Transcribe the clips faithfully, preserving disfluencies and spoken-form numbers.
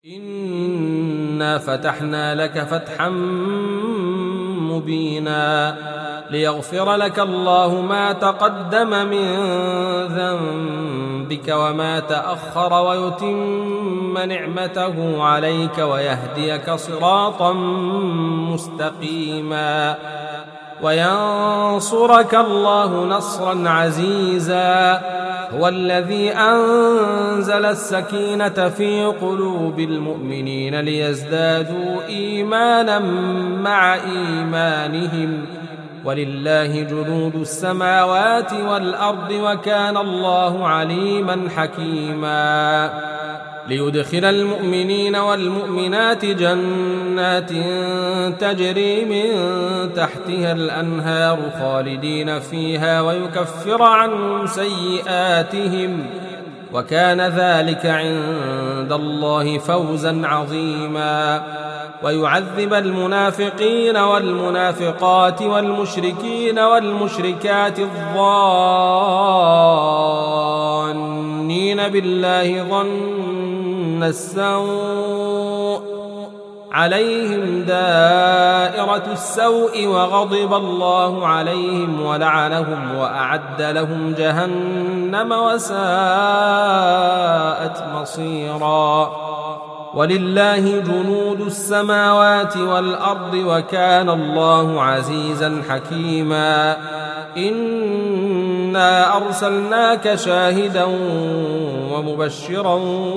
إنا فتحنا لك فتحا مبينا ليغفر لك الله ما تقدم من ذنبك وما تأخر ويتم نعمته عليك ويهديك صراطا مستقيما وينصرك الله نصرا عزيزا. هو الذي أنزل السكينة في قلوب المؤمنين ليزدادوا إيمانا مع إيمانهم ولله جنود السماوات والأرض وكان الله عليما حكيما. ليدخل المؤمنين والمؤمنات جنات تجري من تحتها الأنهار خالدين فيها ويكفر عنهم سيئاتهم وكان ذلك عند الله فوزا عظيما. ويعذب المنافقين والمنافقات والمشركين والمشركات الظانين بالله ظن السوء عليهم دائرة السوء وغضب الله عليهم ولعنهم وأعد لهم جهنم وساءت مصيرا. ولله جنود السماوات والأرض وكان الله عزيزا حكيما. إنا أرسلناك شاهدا ومبشرا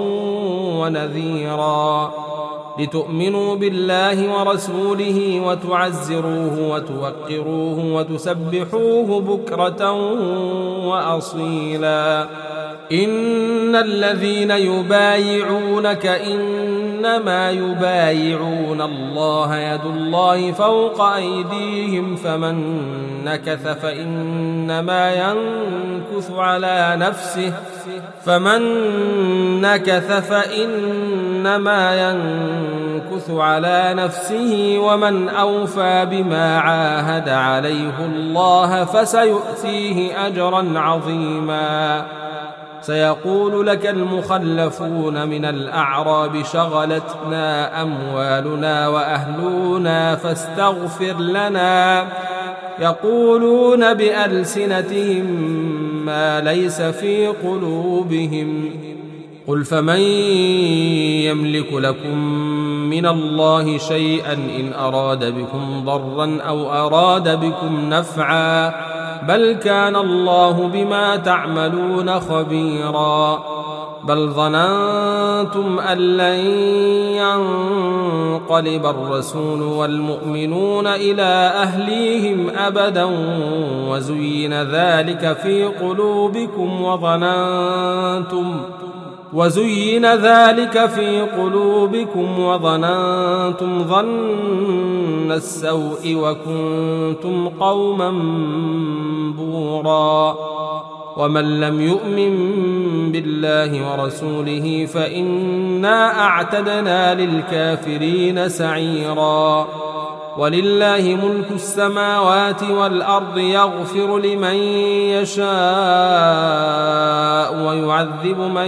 ونذيرا لتؤمنوا بالله ورسوله وتعزروه وتوقروه وتسبحوه بكرة وأصيلا. إن الذين يبايعونك إنما يبايعون الله يد الله فوق أيديهم فمن نكث فإنما ينكث على نفسه فمن نكث فإنما ينكث على نفسه ومن أوفى بما عاهد عليه الله فسيؤتيه أجرا عظيما. سيقول لك المخلفون من الأعراب شغلتنا أموالنا وأهلنا فاستغفر لنا يقولون بألسنتهم ما ليس في قلوبهم قل فمن يملك لكم من الله شيئا إن أراد بكم ضرا أو أراد بكم نفعا بل كان الله بما تعملون خبيرا. بل ظننتم أن لن ينقلب الرسول والمؤمنون إلى أهليهم أبدا وزين ذلك في قلوبكم وظننتم وزين ذلك في قلوبكم وظننتم ظن السوء وكنتم قوما بورا. ومن لم يؤمن بالله ورسوله فإنا أعتدنا للكافرين سعيرا. ولله ملك السماوات والأرض يغفر لمن يشاء ويعذب من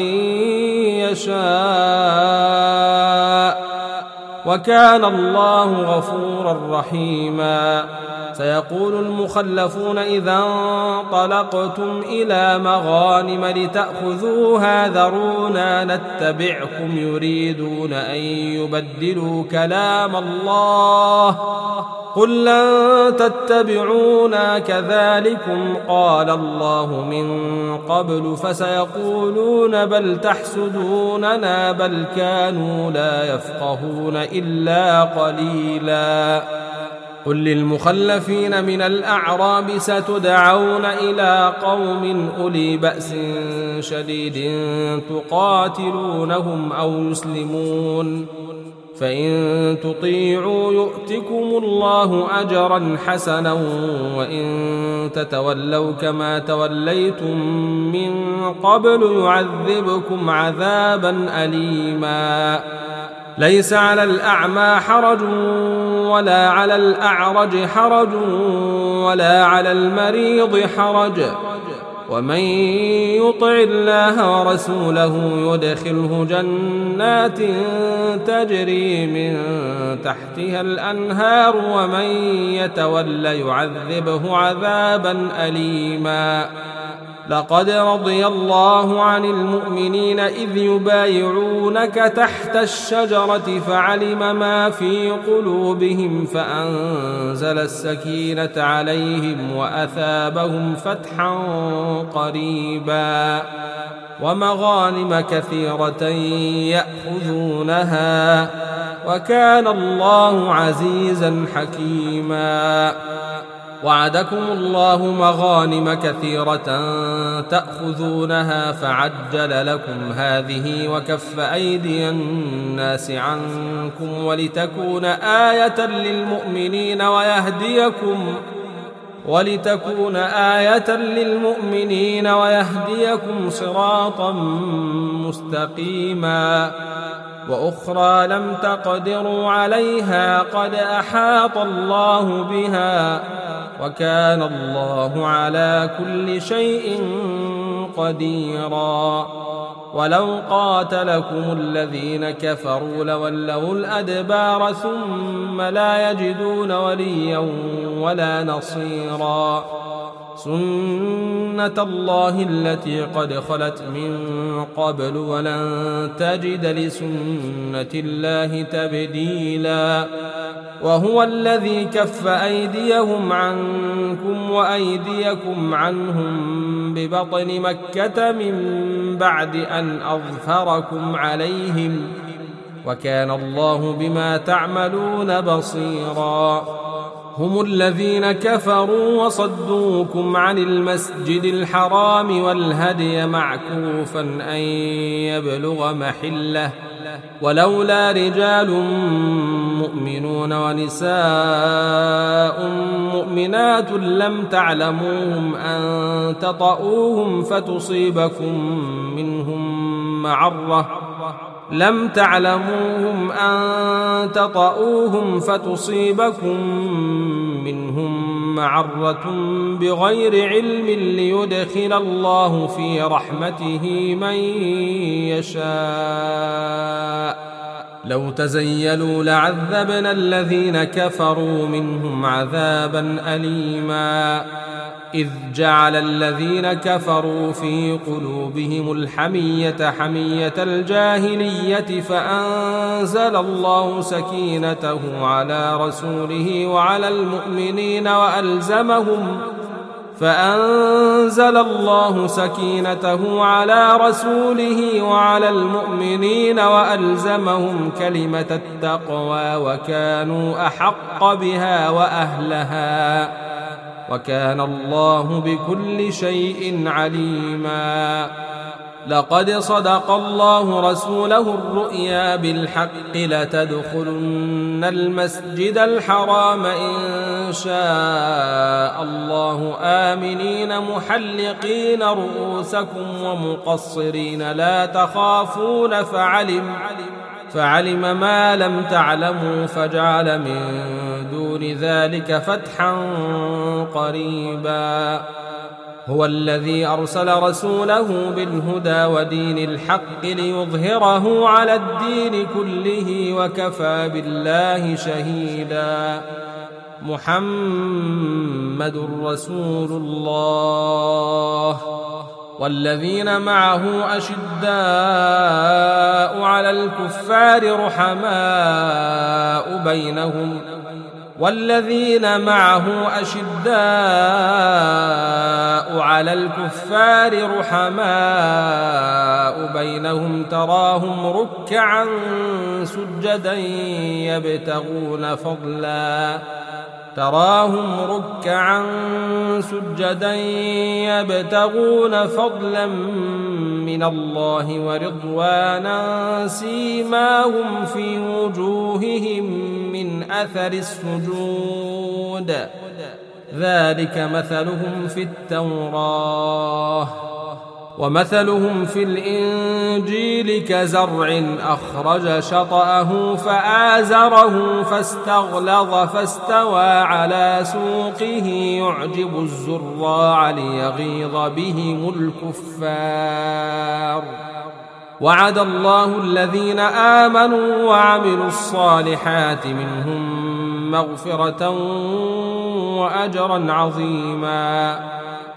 يشاء وكان الله غفورا رحيما. سيقول المخلفون إذا انطلقتم إلى مغانم لتأخذوها ذرونا نتبعكم يريدون أن يبدلوا كلام الله قل لن تتبعونا كذلكم قال الله من قبل فسيقولون بل تحسدوننا بل كانوا لا يفقهون إلا قليلا. قل للمخلفين من الأعراب ستدعون إلى قوم أولي بأس شديد تقاتلونهم أو يسلمون فإن تطيعوا يؤتكم الله أجرا حسنا وإن تتولوا كما توليتم من قبل يعذبكم عذابا أليما. ليس على الأعمى حرج ولا على الأعرج حرج ولا على المريض حرج ومن يطع الله ورسوله يدخله جنات تجري من تحتها الأنهار ومن يتولى يعذبه عذابا أليما. لقد رضي الله عن المؤمنين إذ يبايعونك تحت الشجرة فعلم ما في قلوبهم فأنزل السكينة عليهم وأثابهم فتحا قريبا ومغانم كثيرة يأخذونها وكان الله عزيزا حكيما. وعدكم الله مغانم كثيرة تأخذونها فعجل لكم هذه وكف أيدي الناس عنكم ولتكون آية للمؤمنين ويهديكم ولتكون آية للمؤمنين ويهديكم صراطا مستقيما. وأخرى لم تقدروا عليها قد أحاط الله بها وكان الله على كل شيء قديرا. ولو قاتلكم الذين كفروا لولوا الأدبار ثم لا يجدون وليا ولا نصيرا. سنة الله التي قد خلت من قبل ولن تجد لسنة الله تبديلا. وهو الذي كف أيديهم عنكم وأيديكم عنهم ببطن مكة من بعد أن أظفركم عليهم وكان الله بما تعملون بصيرا. هم الذين كفروا وصدوكم عن المسجد الحرام والهدي معكوفا أن يبلغ محله ولولا رجال مؤمنون ونساء مؤمنات لم تعلموهم أن تطؤوهم فتصيبكم منهم معرة لم تعلموهم أن تطؤوهم فتصيبكم منهم معرة بغير علم ليدخل الله في رحمته من يشاء. لو تزيلوا لعذبنا الذين كفروا منهم عذابا أليما. إذ جعل الذين كفروا في قلوبهم الحمية حمية الجاهلية فأنزل الله سكينته على رسوله وعلى المؤمنين وألزمهم فأنزل الله سكينته على رسوله وعلى المؤمنين وألزمهم كلمة التقوى وكانوا أحق بها وأهلها وكان الله بكل شيء عليما. لقد صدق الله رسوله الرؤيا بالحق لتدخلن المسجد الحرام إن شاء الله آمنين محلقين رؤوسكم ومقصرين لا تخافون فعلم فعلم ما لم تعلموا فجعل من دون ذلك فتحا قريبا. هو الذي أرسل رسوله بالهدى ودين الحق ليظهره على الدين كله وكفى بالله شهيدا. محمد رسول الله والذين معه أشداء على الكفار رحماء بينهم والذين معه أشداء على الكفار رحماء بينهم تراهم ركعا سجدا يبتغون فضلا تراهم ركعا سجدا يبتغون فضلا من الله ورضوانا سيماهم في وجوههم من أثر السجود ذلك مثلهم في التوراة ومثلهم في الإنجيل كزرع أخرج شطأه فآزره فاستغلظ فاستوى على سوقه يعجب الزراع ليغيظ بهم الكفار. وعد الله الذين آمنوا وعملوا الصالحات منهم مغفرة وأجرا عظيما.